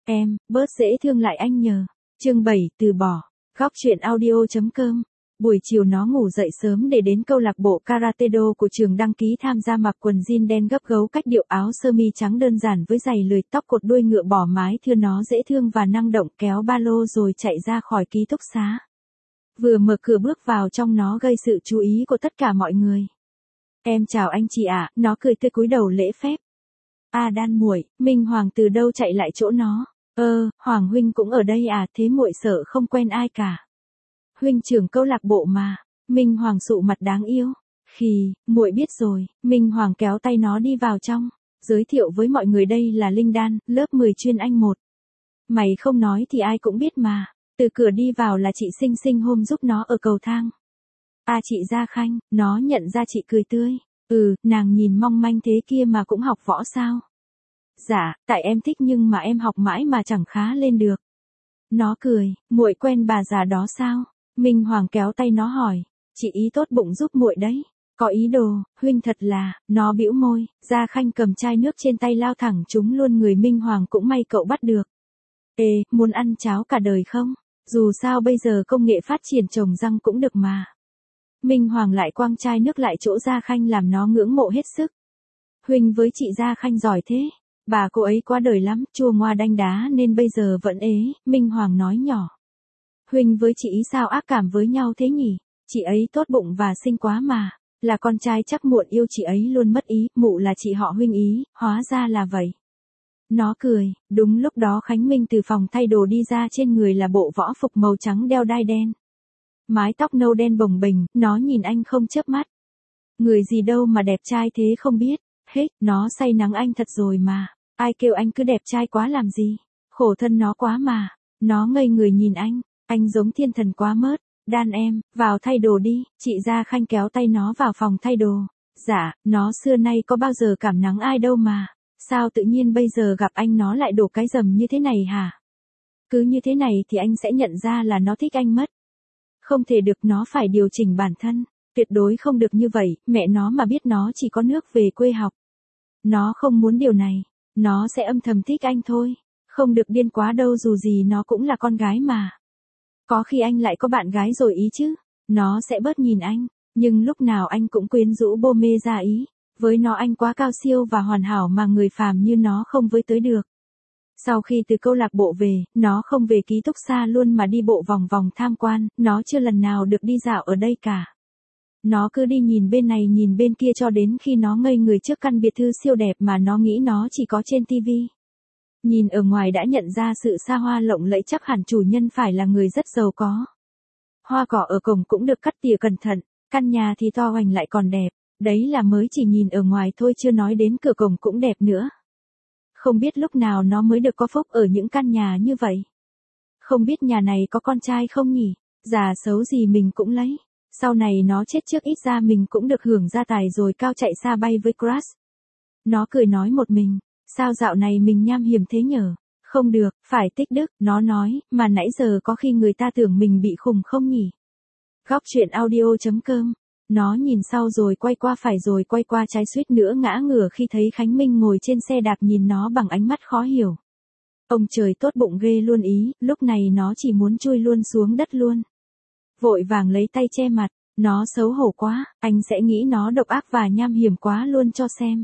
Em, bớt dễ thương lại anh nhờ. Chương 7, từ bỏ. Góc truyện audio.com. Buổi chiều nó ngủ dậy sớm để đến câu lạc bộ Karate Do của trường đăng ký tham gia, mặc quần jean đen gấp gấu cách điệu, áo sơ mi trắng đơn giản với giày lười, tóc cột đuôi ngựa bỏ mái thưa. Nó dễ thương và năng động, kéo ba lô rồi chạy ra khỏi ký túc xá. Vừa mở cửa bước vào trong, nó gây sự chú ý của tất cả mọi người. Em chào anh chị ạ, nó cười tươi cúi đầu lễ phép. À Đan muội, Minh Hoàng từ đâu chạy lại chỗ nó? Hoàng huynh cũng ở đây à, thế muội sợ không quen ai cả. Huynh trưởng câu lạc bộ mà. Minh Hoàng sụ mặt đáng yêu. Muội biết rồi. Minh Hoàng kéo tay nó đi vào trong. Giới thiệu với mọi người đây là Linh Đan, lớp 10 chuyên Anh 1. Mày không nói thì ai cũng biết mà. Từ cửa đi vào là chị Sinh Sinh hôm giúp nó ở cầu thang. À chị Gia Khanh, nó nhận ra chị cười tươi. Nàng nhìn mong manh thế kia mà cũng học võ sao? Dạ, tại em thích nhưng mà em học mãi mà chẳng khá lên được. Nó cười, muội quen bà già đó sao? Minh Hoàng kéo tay nó hỏi, chị ý tốt bụng giúp muội đấy. Có ý đồ, huynh thật là, nó bĩu môi. Gia Khanh cầm chai nước trên tay lao thẳng trúng luôn người Minh Hoàng, cũng may cậu bắt được. Muốn ăn cháo cả đời không? Dù sao bây giờ công nghệ phát triển, trồng răng cũng được mà. Minh Hoàng lại quăng chai nước lại chỗ Gia Khanh, làm nó ngưỡng mộ hết sức. Huynh với chị Gia Khanh giỏi thế. Bà cô ấy quá đời lắm, chua ngoa đanh đá nên bây giờ vẫn ế. Minh Hoàng nói nhỏ. Huynh với chị ý sao ác cảm với nhau thế nhỉ? Chị ấy tốt bụng và xinh quá mà. Là con trai chắc muộn yêu chị ấy luôn mất ý. Mụ là chị họ Huynh ý, hóa ra là vậy. Nó cười. Đúng lúc đó Khánh Minh từ phòng thay đồ đi ra, trên người là bộ võ phục màu trắng đeo đai đen. Mái tóc nâu đen bồng bềnh. Nó nhìn anh không chớp mắt. Người gì đâu mà đẹp trai thế không biết. Nó say nắng anh thật rồi mà. Ai kêu anh cứ đẹp trai quá làm gì? Khổ thân nó quá mà. Nó ngây người nhìn anh giống thiên thần quá mất. Đan em, vào thay đồ đi. Chị Gia Khanh kéo tay nó vào phòng thay đồ. Dạ, nó xưa nay có bao giờ cảm nắng ai đâu mà. Sao tự nhiên bây giờ gặp anh nó lại đổ cái dầm như thế này hả? Cứ như thế này thì anh sẽ nhận ra là nó thích anh mất. Không thể được, nó phải điều chỉnh bản thân. Tuyệt đối không được như vậy, mẹ nó mà biết nó chỉ có nước về quê học. Nó không muốn điều này. Nó sẽ âm thầm thích anh thôi. Không được điên quá đâu, dù gì nó cũng là con gái mà. Có khi anh lại có bạn gái rồi ý chứ. Nó sẽ bớt nhìn anh. Nhưng lúc nào anh cũng quyến rũ bô mê ra ý. Với nó anh quá cao siêu và hoàn hảo mà người phàm như nó không với tới được. Sau khi từ câu lạc bộ về, nó không về ký túc xá luôn mà đi bộ vòng vòng tham quan. Nó chưa lần nào được đi dạo ở đây cả. Nó cứ đi nhìn bên này nhìn bên kia cho đến khi nó ngây người trước căn biệt thự siêu đẹp mà nó nghĩ nó chỉ có trên tivi. Nhìn ở ngoài đã nhận ra sự xa hoa lộng lẫy, chắc hẳn chủ nhân phải là người rất giàu có. Hoa cỏ ở cổng cũng được cắt tỉa cẩn thận, căn nhà thì to hoành lại còn đẹp. Đấy là mới chỉ nhìn ở ngoài thôi, chưa nói đến cửa cổng cũng đẹp nữa. Không biết lúc nào nó mới được có phúc ở những căn nhà như vậy. Không biết nhà này có con trai không nhỉ? Già xấu gì mình cũng lấy. Sau này nó chết trước ít ra mình cũng được hưởng gia tài rồi cao chạy xa bay với crush. Nó cười nói một mình, sao dạo này mình nham hiểm thế nhở? Không được, phải tích đức, nó nói, mà nãy giờ có khi người ta tưởng mình bị khùng không nhỉ? Góc truyện audio.com. Nó nhìn sau rồi quay qua phải rồi quay qua trái, suýt nữa ngã ngửa khi thấy Khánh Minh ngồi trên xe đạp nhìn nó bằng ánh mắt khó hiểu. Ông trời tốt bụng ghê luôn ý, lúc này nó chỉ muốn chui luôn xuống đất luôn. Vội vàng lấy tay che mặt, nó xấu hổ quá, anh sẽ nghĩ nó độc ác và nham hiểm quá luôn cho xem.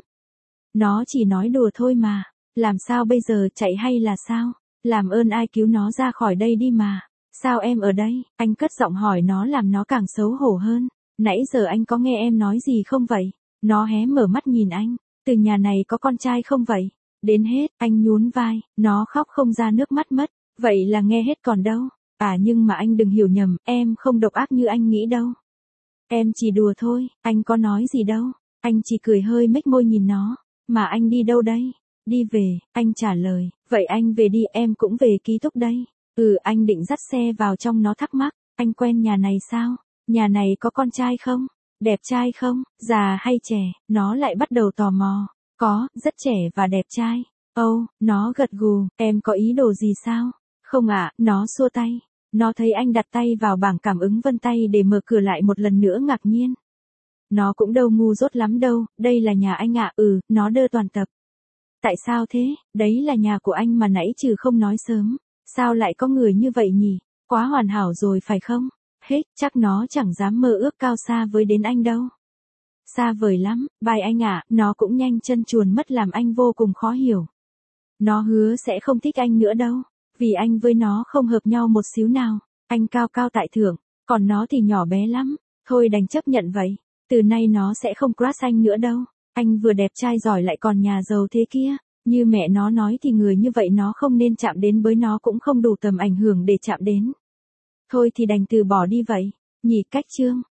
Nó chỉ nói đùa thôi mà, làm sao bây giờ, chạy hay là sao? Làm ơn ai cứu nó ra khỏi đây đi mà. Sao em ở đây? Anh cất giọng hỏi nó làm nó càng xấu hổ hơn. Nãy giờ anh có nghe em nói gì không vậy? Nó hé mở mắt nhìn anh, từ nhà này có con trai không vậy? Đến hết, anh nhún vai, nó khóc không ra nước mắt mất. Vậy là nghe hết còn đâu. À nhưng mà anh đừng hiểu nhầm, em không độc ác như anh nghĩ đâu. Em chỉ đùa thôi, anh có nói gì đâu. Anh chỉ cười hơi mếch môi nhìn nó. Mà anh đi đâu đây? Đi về, anh trả lời. Vậy anh về đi, em cũng về ký túc đây. Anh định dắt xe vào trong. Nó thắc mắc. Anh quen nhà này sao? Nhà này có con trai không? Đẹp trai không? Già hay trẻ? Nó lại bắt đầu tò mò. Có, rất trẻ và đẹp trai. Nó gật gù. Em có ý đồ gì sao? Không ạ, nó xua tay. Nó thấy anh đặt tay vào bảng cảm ứng vân tay để mở cửa lại một lần nữa ngạc nhiên. Nó cũng đâu ngu dốt lắm đâu, đây là nhà anh ạ. Nó đơ toàn tập. Tại sao thế, đấy là nhà của anh mà nãy trừ không nói sớm. Sao lại có người như vậy nhỉ? Quá hoàn hảo rồi phải không? Hết, chắc nó chẳng dám mơ ước cao xa với đến anh đâu. Xa vời lắm, bye anh ạ, nó cũng nhanh chân chuồn mất làm anh vô cùng khó hiểu. Nó hứa sẽ không thích anh nữa đâu, vì anh với nó không hợp nhau một xíu nào. Anh cao cao tại thượng, còn nó thì nhỏ bé lắm. Thôi đành chấp nhận vậy, từ nay nó sẽ không crush anh nữa đâu. Anh vừa đẹp trai giỏi lại còn nhà giàu thế kia. Như mẹ nó nói thì người như vậy nó không nên chạm đến, với nó cũng không đủ tầm ảnh hưởng để chạm đến. Thôi thì đành từ bỏ đi vậy. Nhỉ cách Trương.